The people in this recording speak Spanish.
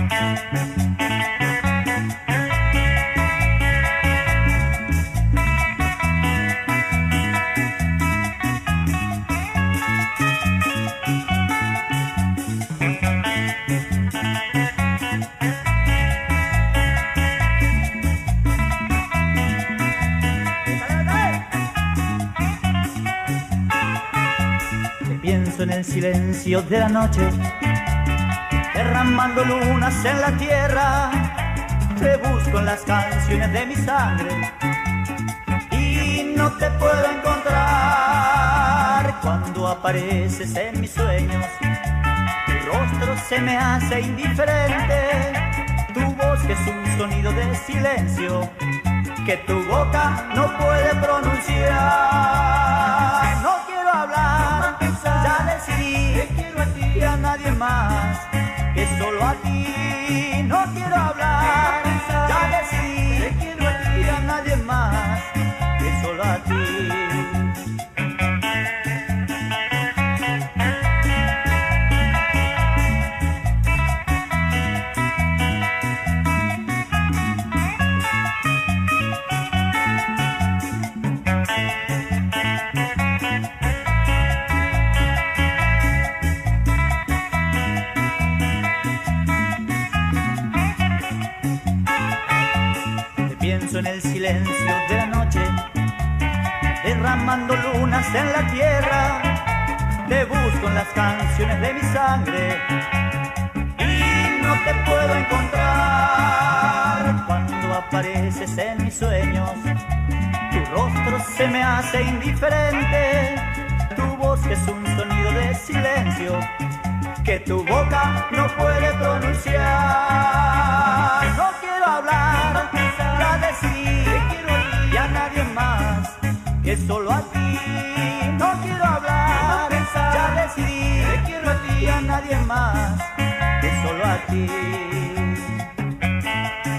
Pienso en el silencio de la noche, derramando lunas en la tierra. Te busco en las canciones de mi sangre y no te puedo encontrar. Cuando apareces en mis sueños, tu rostro se me hace indiferente. Tu voz es un sonido de silencio que tu boca no puede pronunciar. No quiero hablar, ya decidí, te quiero a ti y a nadie más, que solo a ti. No quiero hablar, ya decidí, te quiero a ti y a nadie más, que solo a ti. Pienso en el silencio de la noche, derramando lunas en la tierra. Te busco en las canciones de mi sangre y no te puedo encontrar. Cuando apareces en mis sueños, tu rostro se me hace indiferente. Tu voz es un sonido de silencio que tu boca no puede pronunciar. No quiero hablar, ya decidí, te quiero a ti y a nadie más, que solo a ti. No quiero hablar, ya decidí, te quiero a ti y a nadie más, que solo a ti.